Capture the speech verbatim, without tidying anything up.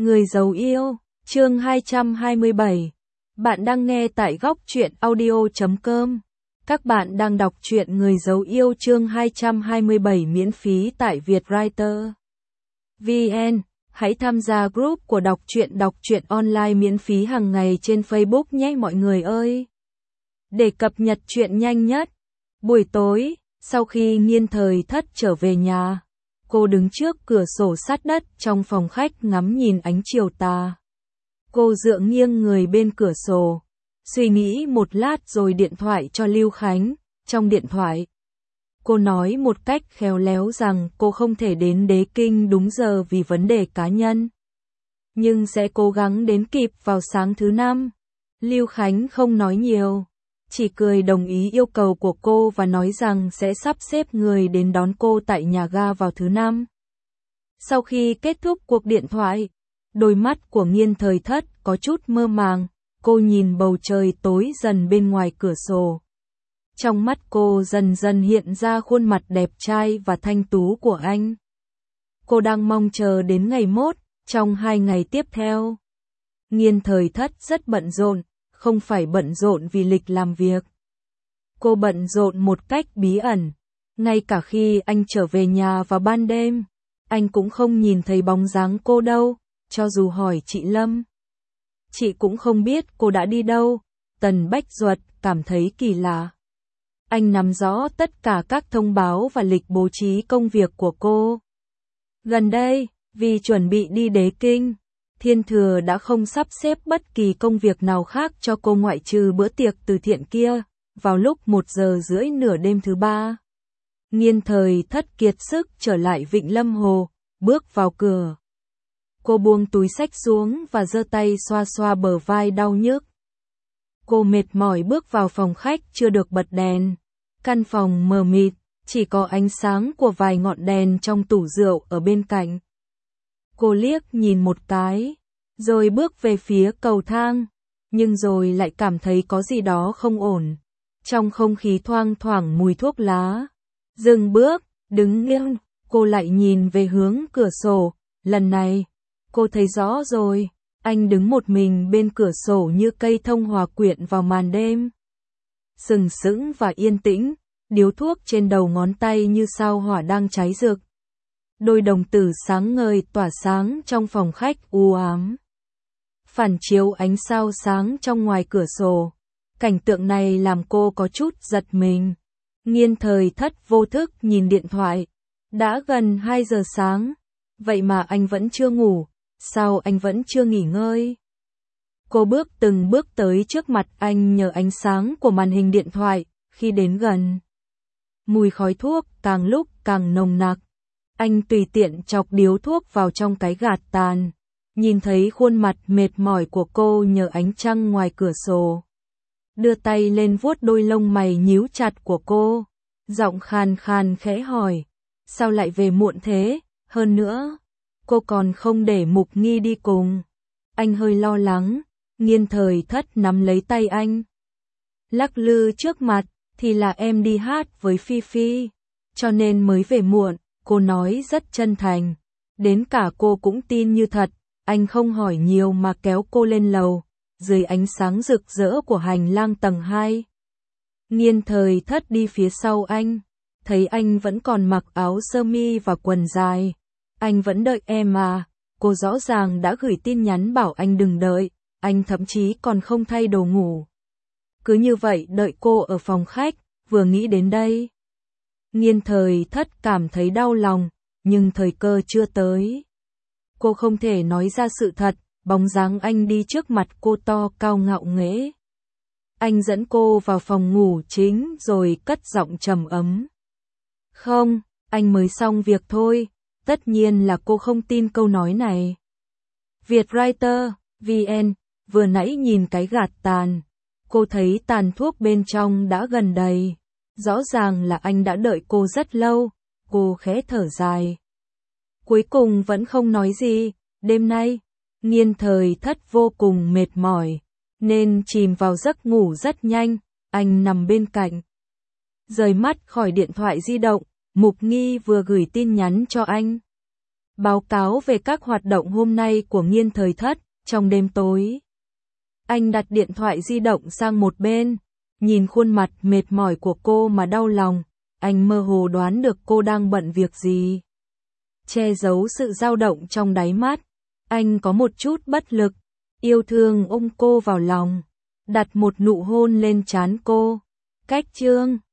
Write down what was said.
Người giấu yêu, chương hai trăm hai mươi bảy. Bạn đang nghe tại góc truyện audio chấm com. Các bạn đang đọc truyện Người giấu yêu chương hai trăm hai mươi bảy miễn phí tại Vietwriter. vê en. Hãy tham gia group của đọc truyện đọc truyện online miễn phí hàng ngày trên Facebook nhé mọi người ơi. Để cập nhật truyện nhanh nhất. Buổi tối, sau khi Nghiên Thời Thất trở về nhà, cô đứng trước cửa sổ sát đất trong phòng khách ngắm nhìn ánh chiều tà. Cô dựa nghiêng người bên cửa sổ, suy nghĩ một lát rồi điện thoại cho Lưu Khánh. Trong điện thoại, cô nói một cách khéo léo rằng cô không thể đến Đế Kinh đúng giờ vì vấn đề cá nhân, nhưng sẽ cố gắng đến kịp vào sáng thứ năm. Lưu Khánh không nói nhiều, chỉ cười đồng ý yêu cầu của cô và nói rằng sẽ sắp xếp người đến đón cô tại nhà ga vào thứ năm. Sau khi kết thúc cuộc điện thoại, đôi mắt của Nghiên Thời Thất có chút mơ màng, cô nhìn bầu trời tối dần bên ngoài cửa sổ. Trong mắt cô dần dần hiện ra khuôn mặt đẹp trai và thanh tú của anh. Cô đang mong chờ đến ngày mốt, trong hai ngày tiếp theo. Nghiên Thời Thất rất bận rộn, không phải bận rộn vì lịch làm việc. Cô bận rộn một cách bí ẩn. Ngay cả khi anh trở về nhà vào ban đêm, anh cũng không nhìn thấy bóng dáng cô đâu, cho dù hỏi chị Lâm. Chị cũng không biết cô đã đi đâu. Tần Bách Duật cảm thấy kỳ lạ. Anh nắm rõ tất cả các thông báo và lịch bố trí công việc của cô. Gần đây, vì chuẩn bị đi Đế Kinh, Thiên Thừa đã không sắp xếp bất kỳ công việc nào khác cho cô ngoại trừ bữa tiệc từ thiện kia, vào lúc một giờ rưỡi nửa đêm thứ ba. Nghiên Thời Thất kiệt sức trở lại Vịnh Lâm Hồ, bước vào cửa. Cô buông túi xách xuống và giơ tay xoa xoa bờ vai đau nhức. Cô mệt mỏi bước vào phòng khách chưa được bật đèn. Căn phòng mờ mịt, chỉ có ánh sáng của vài ngọn đèn trong tủ rượu ở bên cạnh. Cô liếc nhìn một cái, rồi bước về phía cầu thang, nhưng rồi lại cảm thấy có gì đó không ổn. Trong không khí thoang thoảng mùi thuốc lá. Dừng bước, đứng nghiêng, cô lại nhìn về hướng cửa sổ. Lần này, cô thấy rõ rồi, anh đứng một mình bên cửa sổ như cây thông hòa quyện vào màn đêm. Sừng sững và yên tĩnh, điếu thuốc trên đầu ngón tay như sao hỏa đang cháy rực. Đôi đồng tử sáng ngời tỏa sáng trong phòng khách u ám. Phản chiếu ánh sao sáng trong ngoài cửa sổ. Cảnh tượng này làm cô có chút giật mình. Nghiên Thời Thất vô thức nhìn điện thoại. Đã gần hai giờ sáng, vậy mà anh vẫn chưa ngủ, sao anh vẫn chưa nghỉ ngơi? Cô bước từng bước tới trước mặt anh nhờ ánh sáng của màn hình điện thoại. Khi đến gần, mùi khói thuốc càng lúc càng nồng nặc. Anh tùy tiện chọc điếu thuốc vào trong cái gạt tàn, nhìn thấy khuôn mặt mệt mỏi của cô nhờ ánh trăng ngoài cửa sổ. Đưa tay lên vuốt đôi lông mày nhíu chặt của cô, giọng khàn khàn khẽ hỏi, sao lại về muộn thế? Hơn nữa, cô còn không để Mục Nghi đi cùng. Anh hơi lo lắng. Nghiên Thời Thất nắm lấy tay anh, lắc lư trước mặt, thì là em đi hát với Phi Phi, cho nên mới về muộn. Cô nói rất chân thành, đến cả cô cũng tin như thật. Anh không hỏi nhiều mà kéo cô lên lầu, dưới ánh sáng rực rỡ của hành lang tầng hai. Nghiên Thời Thất đi phía sau anh, thấy anh vẫn còn mặc áo sơ mi và quần dài. Anh vẫn đợi em à? Cô rõ ràng đã gửi tin nhắn bảo anh đừng đợi, anh thậm chí còn không thay đồ ngủ. Cứ như vậy đợi cô ở phòng khách, vừa nghĩ đến đây. Nghiên Thời Thất cảm thấy đau lòng, nhưng thời cơ chưa tới. Cô không thể nói ra sự thật, bóng dáng anh đi trước mặt cô to cao ngạo nghễ. Anh dẫn cô vào phòng ngủ chính rồi cất giọng trầm ấm. Không, anh mới xong việc thôi. Tất nhiên là cô không tin câu nói này. Vietwriter, vê en, vừa nãy nhìn cái gạt tàn, cô thấy tàn thuốc bên trong đã gần đầy. Rõ ràng là anh đã đợi cô rất lâu. Cô khẽ thở dài. Cuối cùng vẫn không nói gì. Đêm nay, Nghiên Thời Thất vô cùng mệt mỏi, nên chìm vào giấc ngủ rất nhanh. Anh nằm bên cạnh, rời mắt khỏi điện thoại di động. Mục Nghi vừa gửi tin nhắn cho anh. báo cáo về các hoạt động hôm nay của Nghiên Thời Thất. Trong đêm tối, anh đặt điện thoại di động sang một bên, nhìn khuôn mặt mệt mỏi của cô mà đau lòng, anh mơ hồ đoán được cô đang bận việc gì. Che giấu sự dao động trong đáy mắt, anh có một chút bất lực, yêu thương ôm cô vào lòng, đặt một nụ hôn lên trán cô. Cách chương